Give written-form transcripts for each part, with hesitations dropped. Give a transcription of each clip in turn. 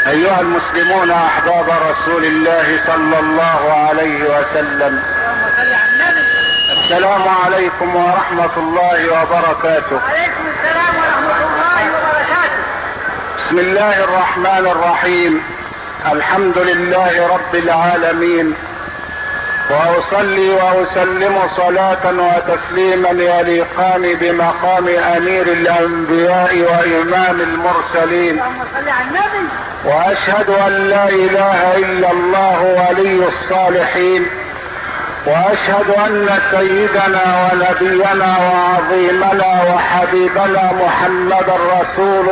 أيها المسلمون أحباب رسول الله صلى الله عليه وسلم، السلام عليكم ورحمة الله وبركاته. وعليكم السلام ورحمة الله وبركاته. بسم الله الرحمن الرحيم. الحمد لله رب العالمين، وأصلي وأسلم صلاة وتسليما يليقان بمقام أمير الأنبياء وإمام المرسلين، وأشهد أن لا إله إلا الله ولي الصالحين، وأشهد أن سيدنا ونبينا وعظيمنا وحبيبنا محمدا رسول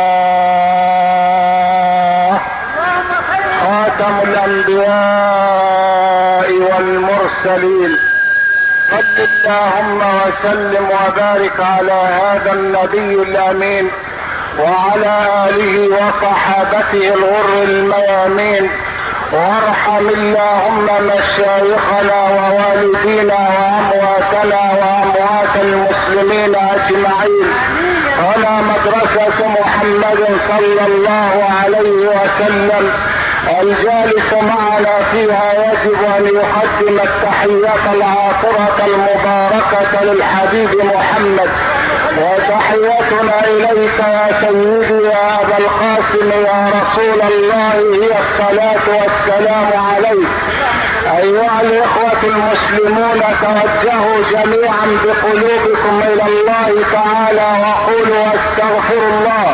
الله، خاتم الأنبياء والمرسلين. صل اللهم وسلم وبارك على هذا النبي الأمين وعلى آله وصحابته الغر الميامين، وارحم اللهم مشايخنا ووالدينا وأمواتنا وأموات المسلمين أجمعين، ولا مدرسة محمد صلى الله عليه وسلم الجالس معنا فيها يجب أن يقدم التحية العاطرة المباركة للحبيب محمد، وتحيتنا إليك يا سيدي يا أبا القاسم يا رسول الله هي الصلاة والسلام عليك. أيها الإخوة المسلمون، توجهوا جميعا بقلوبكم إلى الله تعالى وقولوا استغفر الله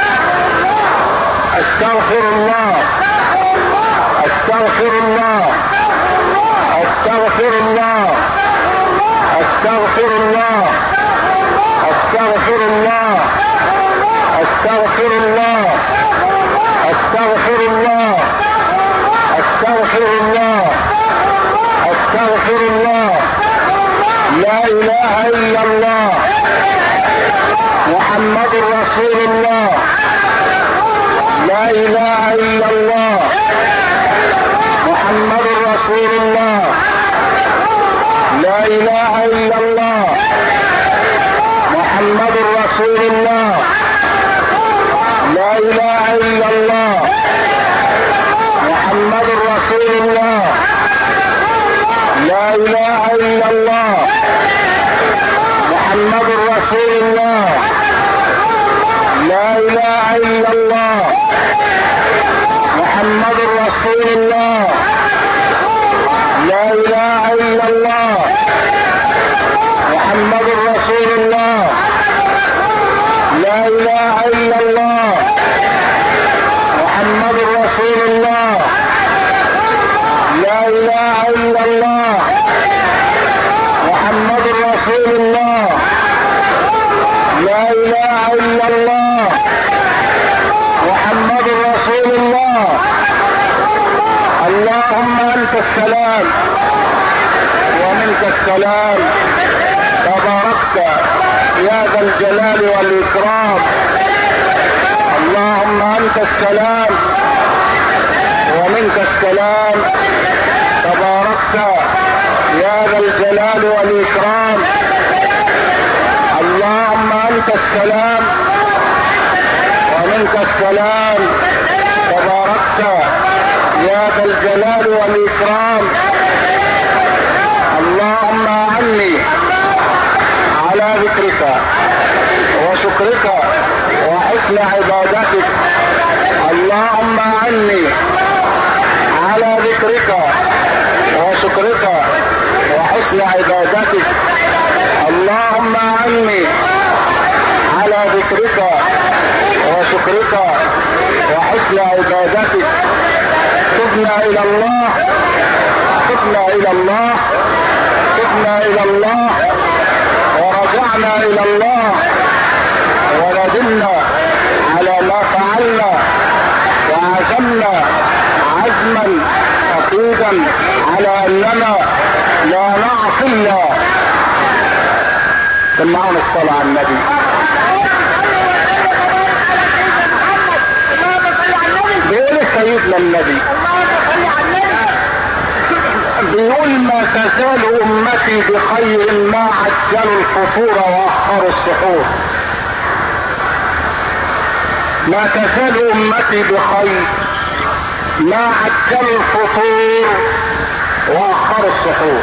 استغفر الله استغفر الله استغفر الله استغفر الله استغفر الله استغفر الله استغفر الله استغفر الله استغفر الله. لا اله الا الله محمد رسول الله. لا اله الا الله محمد رسول الله. لا اله الا الله محمد رسول الله. لا اله الا الله محمد رسول الله. لا اله الا الله محمد رسول الله. لا اله الا الله محمد رسول الله. لا اله الا الله محمد رسول الله. لا اله الا الله محمد رسول الله. لا اله الا الله محمد رسول الله. لا اله الا الله محمد رسول الله. اللهم انت السلام ومنك السلام، تباركت يا ذا الجلال والاكرام. اللهم انت السلام ومنك السلام، تباركت يا ذا الجلال والاكرام. اللهم انت السلام ومنك السلام، تباركت يا ذا الجلال والاكرام. اللهم اعني على ذكرك وشكرك وحسن عبادتك. اللهم اعني على ذكرك وشكرك وحسن عبادتك. اللهم اعني على ذكرك وشكرك وحسن عبادتك. تبنا الى الله تبنا الى الله تبنا الى الله ورجعنا الى الله، وندمنا على ما فعلنا، وعزمنا عزما اكيدا على اننا لا نعصي الله. سمعونا الصلاة على النبي. بيقول سيدنا النبي، بيقول ما تزال امتي بخير ما عجلوا الفطور واخروا السحور. ما تزال امتي بخير ما عجلوا الفطور واخروا السحور.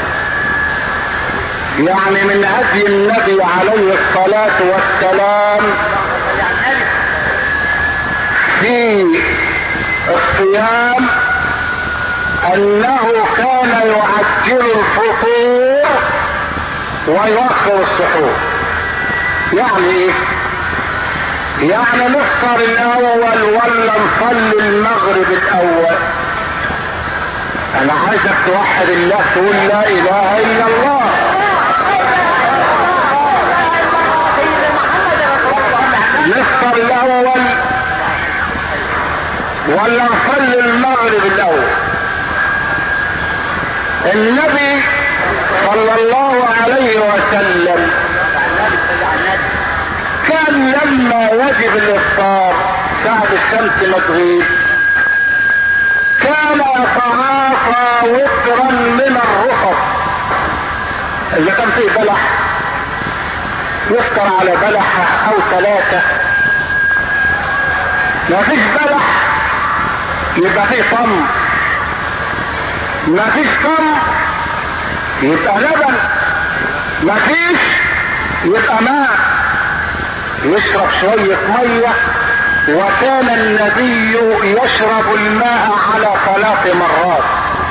يعني من هدي النبي عليه الصلاة والسلام في الصيام انه كان يعجل الفطور ويؤخر السحور. يعني ايه؟ يعني نفطر الاول ولا نصلي المغرب الاول؟ انا عايزك توحد الله، تقول لا اله الا الله. نفطر الاول ولا نصلي المغرب الاول؟ النبي صلى الله عليه وسلم كان لما وجب الافطار ساعة الشمس ما تغيب كان يتعاطى وترا من الرخص. اذا كان فيه بلح يفطر على بلحة او 3. ما فيش بلح يبقى فيه طم، ما فيش طم يبقى لبن، ما فيش يبقى ماء، يشرب شوية مية. وكان النبي يشرب الماء على 3 مرات.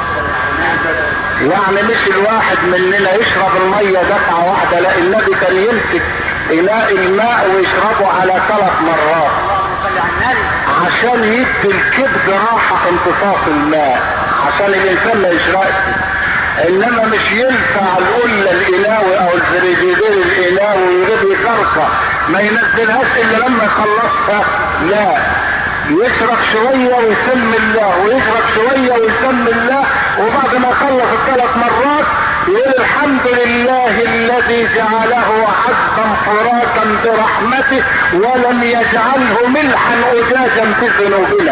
يعني مش الواحد مننا يشرب المية دفعة واحدة، لا، النبي كان يمسك إناء الماء ويشربه على 3 مرات عشان يدي الكبد راحة امتصاص الماء، عشان الانسان ما يشرقش. انما مش ينفع القلة القلاوي او الزريبيدين القلاوي ويجيب يكركة ما ينزلهاش الا لما يخلصها. لا، يشرب شوية ويسمي الله، ويشرب شوية ويسمي الله، وبعد ما يخلص ال3 مرات يقول الحمد لله الذي جعله عذبا فراتا برحمته ولم يجعله ملحا اجاجا في ذنوبنا.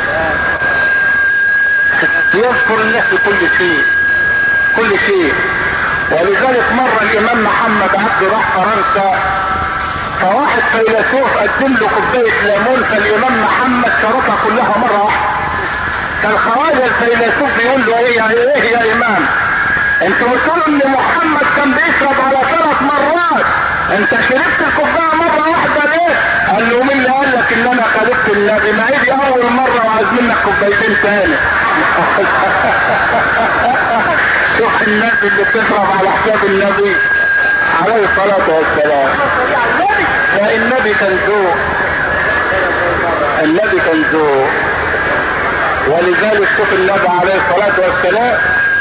يذكر الله في كل شيء كل شيء. ولذلك مرة الامام محمد عبده راح فرنسا، فواحد فيلسوف قدم له كوباية ليمون، فالامام محمد شربها كلها مرة واحدة. فالخواجة الفيلسوف يقول له ايه يا امام، انتوا بتقولوا ان محمد كان بيشرب على 3 مرات، انت شربت الكوبايه مره واحده ليه؟ قال له مين اللي قال لك ان انا خالفت النبي؟ ما هي دي اول مره وعايز منك كوبايتين تاني. شوف الناس اللي بتشرب على حساب النبي عليه الصلاه والسلام. النبي كان ذوق، النبي كان ذوق. ولذلك شوف النبي عليه الصلاه والسلام،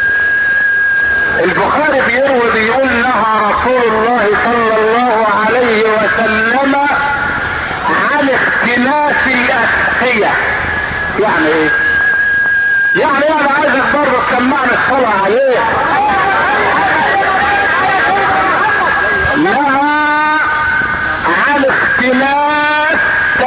البخاري بيروي بيقول نهى رسول الله صلى الله عليه وسلم عن اختلاس الاسقية. يعني ايه؟ يعني انا عايزك برضه تسمعني الصلاة عليه. نهى عن اختلاس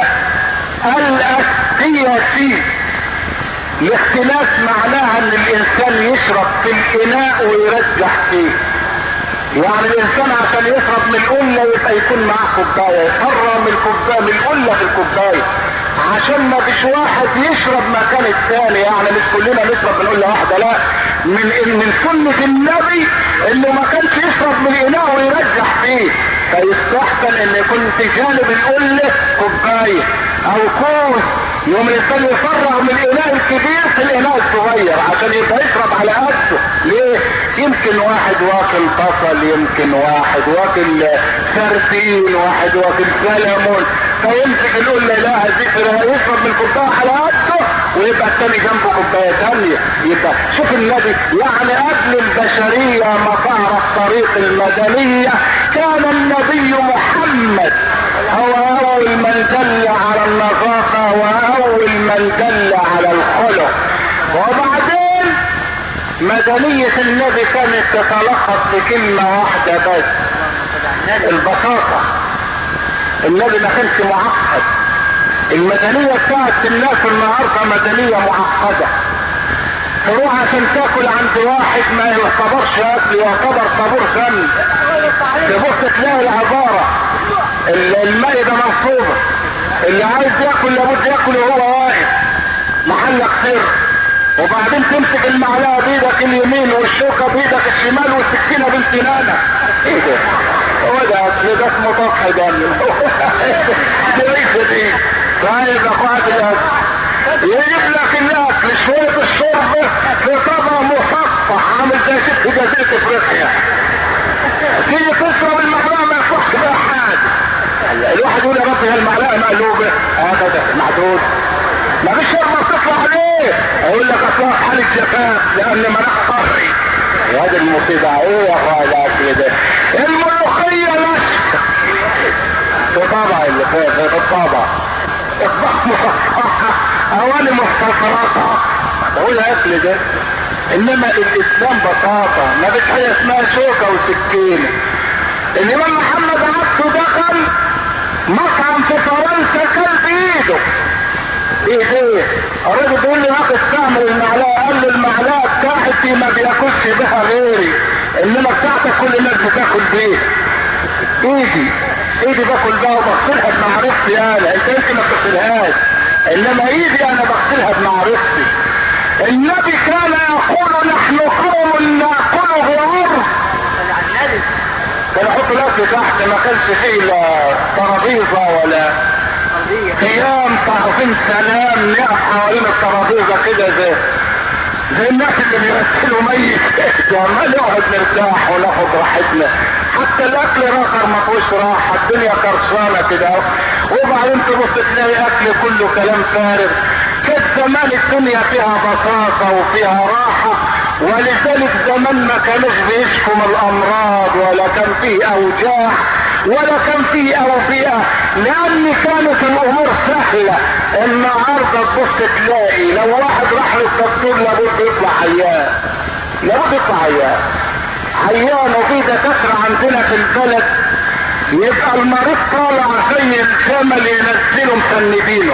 الاسقية. الاختلاس معناها ان الانسان يشرب في الاناء ويرجح فيه. يعني الانسان عشان يشرب من القلة يبقى يكون معاه كوباية، يفرغ من الكوباية من القلة في الكوباية، عشان ما فيش واحد يشرب مكان الثاني. يعني مش كلنا نشرب من قلة واحدة، لا، من سنة النبي انه ما كانش يشرب من الاناء ويرجح فيه، فيستحسن ان يكون في جانب القلة كوباية او كوز، يوم الانسان يفرغ من الاناء الكبير في الاناء الصغير عشان يبقى يشرب على قده. ليه؟ يمكن واحد واكل بصل، يمكن واحد واكل سردين، واحد واكل سلمون، فيمسك يقول لا ذكر يشرب من الكوبايه على قده ويبقى الثاني جنبه كوبايه ثانيه. يبقى شوف النبي، يعني قبل البشريه ما تعرف طريق المدنيه كان النبي محمد هو اول من دل على النظافه واول من دل على الخلق. وبعدين مدنية النبي كانت تتلخص في كلمة واحدة بس، البساطة. النبي ما كانش معقد. المدنية بتاعت الناس النهارده مدنية معقدة. تروح عشان تاكل عند واحد ما يعتبرش اكل، يعتبر طابور غم، تبص تلاقي العبارة المائدة منصوبة، اللي عايز ياكل لابد ياكل وهو واقف، محلك سر، وبعدين تمسك المعلقه بايدك اليمين والشوكه بايدك الشمال والسكينه بين سنانك. ايه ده؟ هو ده اسمه طفح دم. دي طيب يا اخوات الاكل، يجيب لك الاكل شويه الشرب في طبق مصفح عامل زي ست جزيره افريقيا، تيجي تشرب المعلقه ما يصحش بقى حاجه. الواحد يقول يا رب هي المعلقه مقلوبه هكذا محدود، ما فيش شربه بتطلع عليه، اقول لك اصلا حاله جفاف لان مناخ قهري. وهذه المصيبه ايه يا اخويا كده؟ الملوخيه نشف في طبع اللي في الطبع، اطباق مصفحه اواني مستطرطه، بقول اكل ده. انما الاسلام بساطه، ما فيش حاجه اسمها شوكه وسكينه. الامام محمد عبده دخل مطعم في فرنسا كان بايده. ايه الراجل بيقول لي يا اخي استعمل المعلقه، قال له المعلقه بتاعتي ما بياكلش بها غيري، انما بتاعتك كل الناس بتاكل بيها. ايدي باكل بها وبغسلها بمعرفتي انا، انت ما بتغسلهاش، انما ايدي انا بغسلها بمعرفتي. النبي كان يقول نحن قوم ناكل بعرف، كان يحط الاكل تحت، ما كانش فيه لا ترابيزه ولا قيام طرفين سلام نقف حوالين الترابيزه كده زي الناس اللي بيمثلوا ميت كده، ما نقعد نرتاح وناخد راحتنا. حتى الاكل راخر ما فيهوش راحه، الدنيا كرشانه كده، وبعدين تبص تلاقي اكل كله كلام فارغ. كانت زمان الدنيا فيها بساطه وفيها راحه، ولذلك زمان ما كانوش بيشكوا من الامراض ولا كان فيه اوجاع ولا كان فيه اوبئه، لان كانت الامور سهله. النهارده تبص تلاقي لو واحد راح للدكتور لابد يطلع عيان، وفي دكاتره عندنا في البلد يبقى المريض طالع زي الجمل ينزله مسندينه،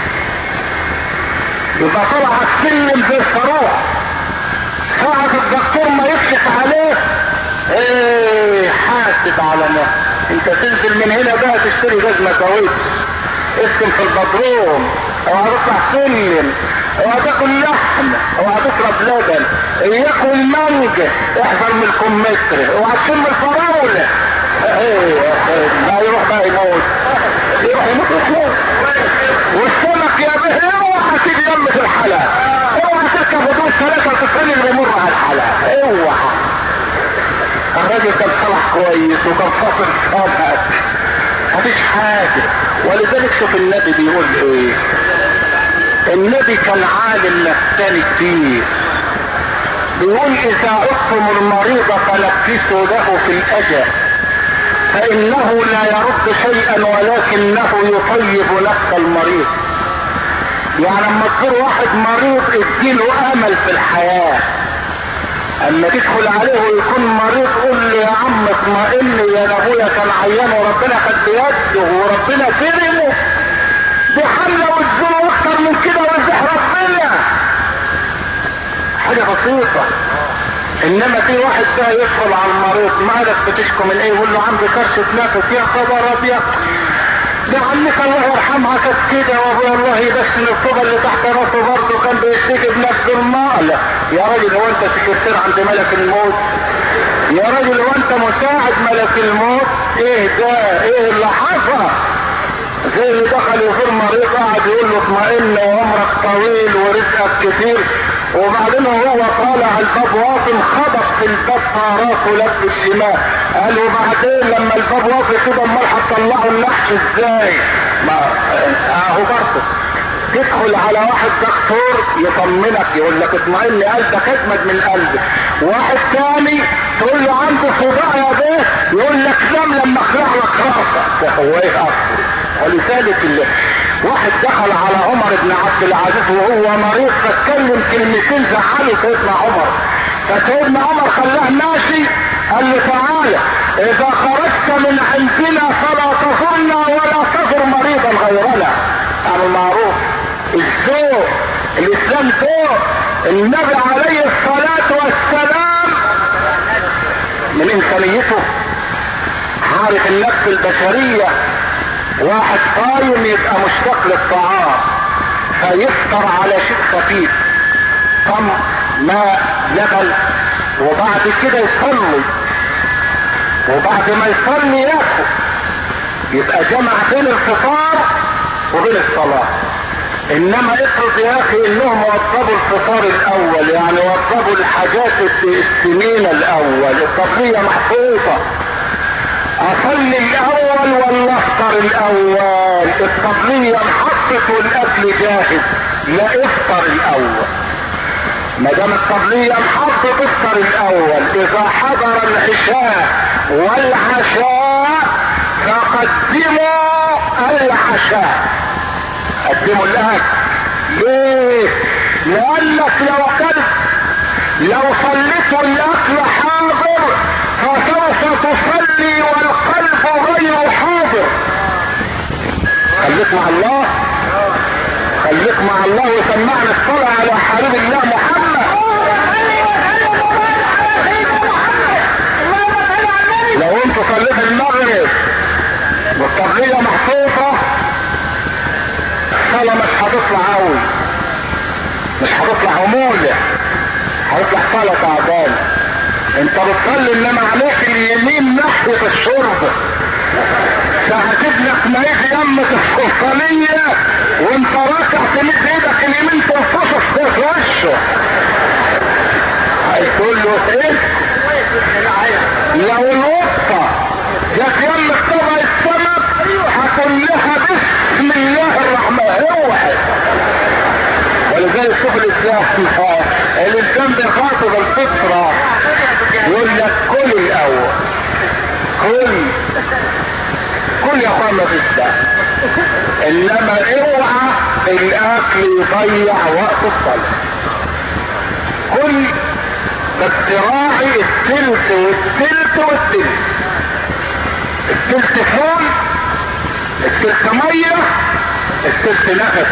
يبقى طالع السلم زي الصاروخ، ساعة الدكتور ما يكشف عليه ايه حاسب على نفسك، انت تنزل من هنا بقى تشتري جزمة كاوتش، اسكن في البدروم، او هتطلع سلم، او هتاكل لحم، او هتشرب لبن، ياكل مانجا، احذر من الكمثرى، او هتشم الفراولة. ايه لا يروح بقى يموت والسمك يا به اوعى تيجي يم في الحلقة، اوعى تركب هدوء 93 اللي يمر على الحلقة، اوعى. الراجل كان صلح كويس وكان فاصل صادق، مفيش حاجة. ولذلك شوف النبي بيقول ايه، النبي كان عالم نفساني كتير، بيقول اذا عدتم المريض فلبسوا له في الاجل فانه لا يرد شيئا ولكنه يطيب نفس المريض. يعني لما تزور واحد مريض اديله امل في الحياة، اما تدخل عليه ويكون مريض قول له يا عم اطمئن، يا ابويا كان عيان وربنا خد بيده وربنا كرمه بحمله وتزوره اكتر من كده ويرزق ربنا، حاجه بسيطه. انما في واحد بقى يدخل على المريض مالك بتشكو من ايه، يقول له عندي كرشه نفس، يا خبر ابيض ده عمك الله يرحمها كانت كده، وابويا الله يبسم الطوبه اللي تحت راسه برضه كان بيشتكي بنفس المال. يا راجل هو انت سكرتير عند ملك الموت؟ يا راجل هو انت مساعد ملك الموت؟ ايه ده؟ ايه اللي حصل؟ زي اللي دخل يزور مريض قاعد يقول له اطمئن وعمرك طويل ورزقك كتير، وبعدين هو طالع الباب واصل خبط في الباب راسه لف الشمال، قال وبعدين لما الباب واصل كده امال هتطلعوا النحش ازاي؟ ما اهو برضه تدخل على واحد دكتور يطمنك يقول لك اطمئن قلبك اجمد من قلبك، واحد تاني تقول له عنده صداع يا بيه يقول لك نام لما اخلع لك راسك. هو ايه اصلا؟ ولذلك واحد دخل على عمر بن عبد العزيز وهو مريض فاتكلم كلمتين زعلوا سيدنا عمر، فسيدنا عمر خلاه ماشي قال له تعالى اذا خرجت من عندنا فلا تزورنا ولا تزور مريضا غيرنا. يعني معروف الذوق، الاسلام ذوق. النبي عليه الصلاة والسلام من انسانيته عارف النفس البشرية، واحد قايم يبقى مشتاق للطعام، فيفطر على شيء خفيف، تمر، ماء، لبن، وبعد كده يصلي، وبعد ما يصلي ياكل. يبقى جمع بين الفطار وبين الصلاة. انما افرض يا اخي انهم وضبوا الفطار الاول، يعني وضبوا الحاجات السنين الاول، القضية محفوظة، اصلي الاول ولا افطر الاول؟ القضية محطت والاكل جاهز، لا افطر الاول. ما دام القضية محطت افطر الاول. اذا حضر العشاء والعشاء فقدموا العشاء، قدموا الاكل. ليه؟ لانك لو صليت الاكل حاضر فسوف تصلي والقلب غير حاضر. خليك مع الله، خليك مع الله وسمعنا الصلاة على حبيب الله محمد. لو انت صليت المغرب والقضية محفوظة، الصلاة مش هتطلع قوي، مش هتطلع عمولة، هتطلع صلاة تعبانة. انت بتصلي انما عليك اليمين ناحية الشرب، فهتبلغ ما يجي يمك السلطانية وانت راكع تمد ايدك اليمين تنفصص في وشه. هيقول له ايه؟ لو الوسطى جت يمك طبع السمك هتقول لها بسم الله الرحمن الرحيم. ولذلك شوف الانسان بيخاطب الفطرة، يقول لك كل الاول، كل يا اخوانا في الساعة، انما اوعى الاكل يضيع وقت الصلاة. كل بس راعي التلت والتلت والتلت، التلت فول، التلت مية، التلت نفس.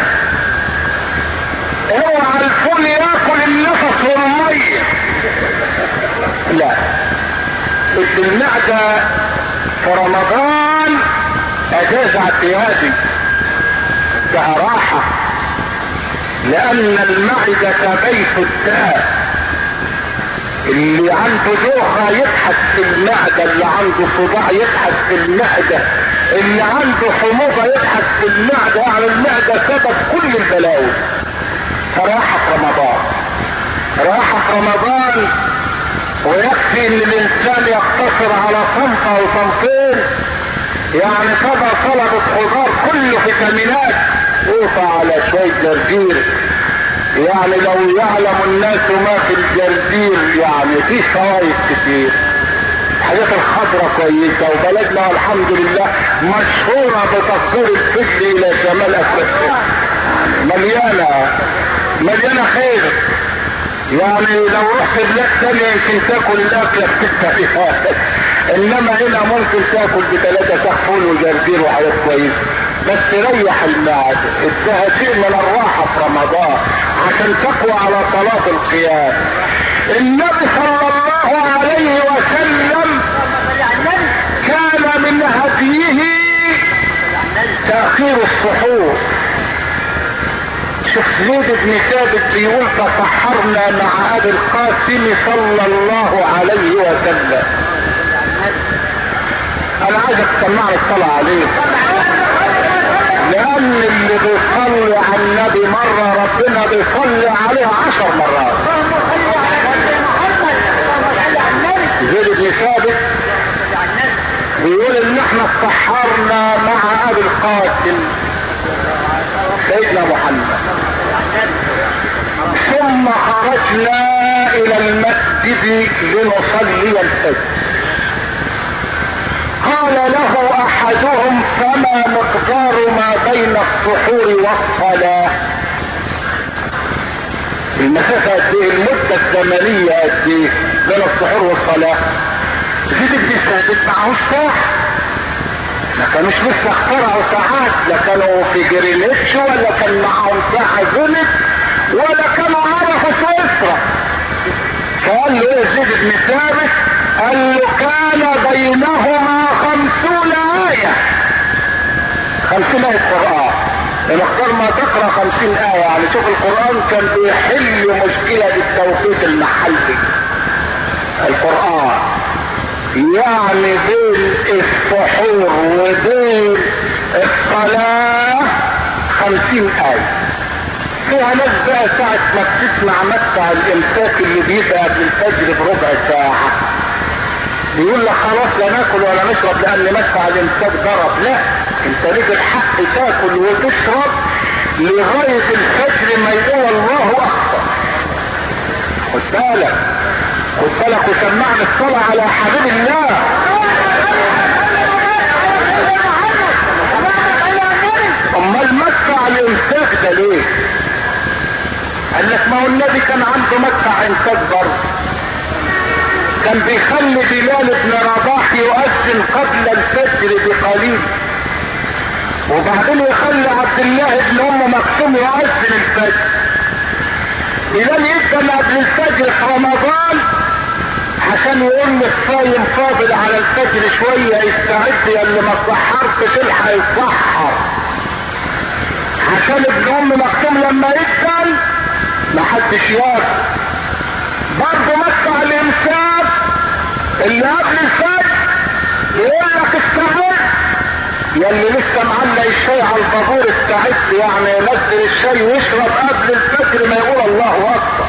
اوعى الفول ياكل النفس والمية، لا. المعدة في رمضان اجاز اعتيادي، فيها راحة، لان المعدة بيت الداء. اللي عنده دوخة يبحث في المعدة، اللي عنده صداع يبحث في المعدة، اللي عنده حموضة يبحث في المعدة. يعني المعدة سبب كل البلاوي. فراحة رمضان، راحة رمضان، ويكفي ان الانسان يقتصر على صنف او صنفين، يعني طبع سلطة خضار كله فيتامينات، قوطة على شوية جرجير. يعني لو يعلم الناس ما في الجرجير، يعني فيه فوائد كتير. الحاجات الخضرة كويسة، وبلدنا والحمد لله مشهورة بتصوير الفجر الى شمال افريقيا، مليانة خير. يعني لو رحت بلاد ثانية يمكن تاكل الاكلة بستة فيها، انما هنا ممكن تاكل ب3 ساق فول وجرجير وحاجات كويسة، بس ريح المعدة. ادها شيء من الراحة في رمضان عشان تقوى على صلاة القيام. النبي صلى الله عليه وسلم كان من هديه تأخير السحور. شيخ زيد بن ثابت بيقول تسحرنا مع ابي القاسم صلى الله عليه وسلم. انا عايزك تسمعني الصلاة عليه، لان اللي بيصلي على النبي مرة ربنا بيصلي عليه 10 مرات. زيد بن ثابت بيقول ان احنا تسحرنا مع ابي القاسم سيدنا محمد، ثم خرجنا الى المسجد لنصلي الفجر. قال له احدهم فما مقدار ما بين السحور والصلاة؟ المسافة قد ايه؟ المدة الزمنية قد ايه بين السحور والصلاة؟ زيد بن ثابت معهوش ساعة، ما كانوش لسه اخترعوا ساعات، لا كانوا في جرينتش ولا كان معهم ساعة زنت ولا كانوا عرفوا سويسرا. فقال له ايه زيد بن ثابت؟ قال له كان بينهما 50 آية، 50 آية قرآن. مختار ما تقرأ 50 آية. يعني شوف القرآن كان بيحل مشكلة التوقيت المحلي. القرآن يعني بين السحور وبين الصلاة 50 آية. فيها ناس بقى ساعة ما بتسمع مدفع الامساك اللي بيبقى قبل الفجر بربع ساعة يقول لك خلاص لا ناكل ولا نشرب لان مدفع الامساك ضرب. لا، انت ليك الحق تاكل وتشرب لغاية الفجر ما يقول الله اكبر. خد بالك وسمعنا الصلاة على حبيب الله. امال مدفع الامساك ده ليه؟ قال لك ما هو النبي كان عنده مدفع امساك برضه، كان بيخلي بلال بن رباح يؤذن قبل الفجر بقليل، وبعدين يخلي عبد الله بن ام مكتوم يؤذن الفجر. بلال يبدا قبل الفجر في رمضان عشان يقول للصايم فاضل على الفجر شويه يستعد يا اللي ما اتسحرتش الحق يتسحر، عشان ابن ام مكتوم لما يدخل ما حدش ياكل. برضه مدفع الامساك اللي قبل الفجر يقول لك استعد يا اللي لسه معلق الشاي على البابور استعد، يعني ينزل الشاي ويشرب قبل الفجر ما يقول الله اكبر.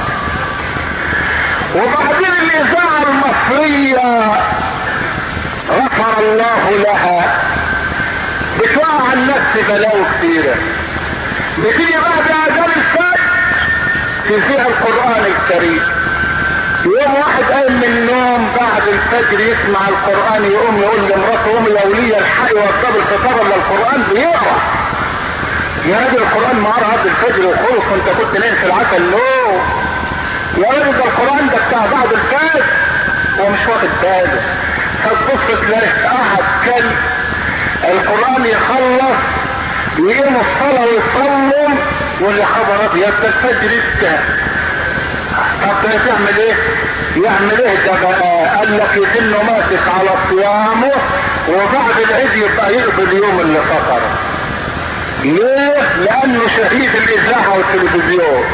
وبعدين الاذاعه المصريه غفر الله لها بتوقع الناس بلاوي كتيره، بتيجي بعد اذان الفجر تذيع القران الكريم. يوم واحد قايم من النوم بعد الفجر يسمع القران يقوم يقول لمراته قومي يا وليه الحقي وقبل الفطار ولا القران بيقرا. يا راجل القران ما قرا قبل الفجر وخلص وانت كنت نايم في العسل. لو يا راجل ده القران ده بتاع بعد الفجر ومش واخد باله. فتبص تلاقي قاعد كان القران يخلص يقيموا الصلاه ويصلوا واللي خبر ابيض ده الفجر انتهى. طب ده تعمل ايه؟ يعمل ايه ده بقى؟ قال لك يدنه ماسك على صيامه وبعد العيد يبقى يقضي اليوم اللي فطره. ليه؟ لانه شهيد الاذاعه والتلفزيون.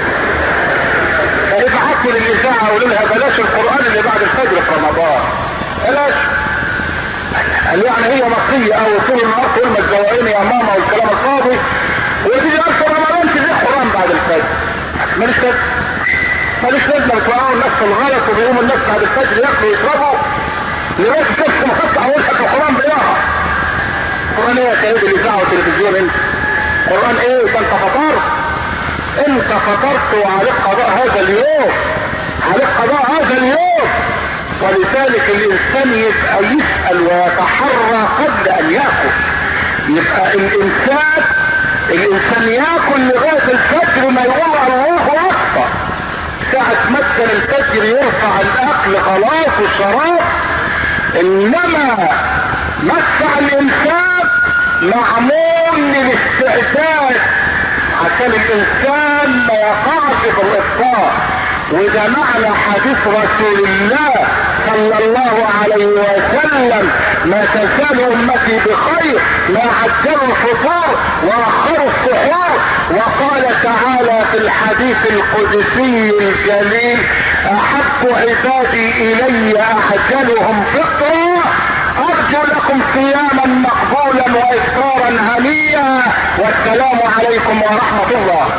فابعتوا للاذاعه وقولوا لها بلاش القران اللي بعد الفجر في رمضان. بلاش. قال يعني هي مصريه او طول النهار تقول ما تزوقيني يا ماما والكلام الفاضي وتيجي في رمضان تجيب قران بعد الفجر. ماليش لازمه يتوقعوا الناس في الغلط وبيقوموا الناس بعد الفجر ياكلوا ويشربوا لغايه الشمس ما تطلع وشك القران بيقرا. قران ايه يا سيدي الاذاعه والتلفزيون انت؟ قران ايه؟ ده انت فطرت. انت فطرت وعليك قضاء هذا اليوم. عليك قضاء هذا اليوم. ولذلك الانسان يبقى يسال ويتحرى قبل ان ياكل. يبقى الانسان ياكل لغايه الفجر ما يقول الله اكبر. ساعة مثل الفجر يرفع الاكل خلاص والشراب. انما مدفع الامساك معمول للاستعداد عشان الانسان ما يقعش في الافطار. وده معنى حديث رسول الله صلى الله عليه وسلم ما تزال امتي بخير ما عجلوا الفطور واخروا السحور. وقال تعالى في الحديث القدسي الجليل احب عبادي الي اعجلهم فطرا ارجو لكم صياما مقبولا وافطارا هنيئا والسلام عليكم ورحمه الله.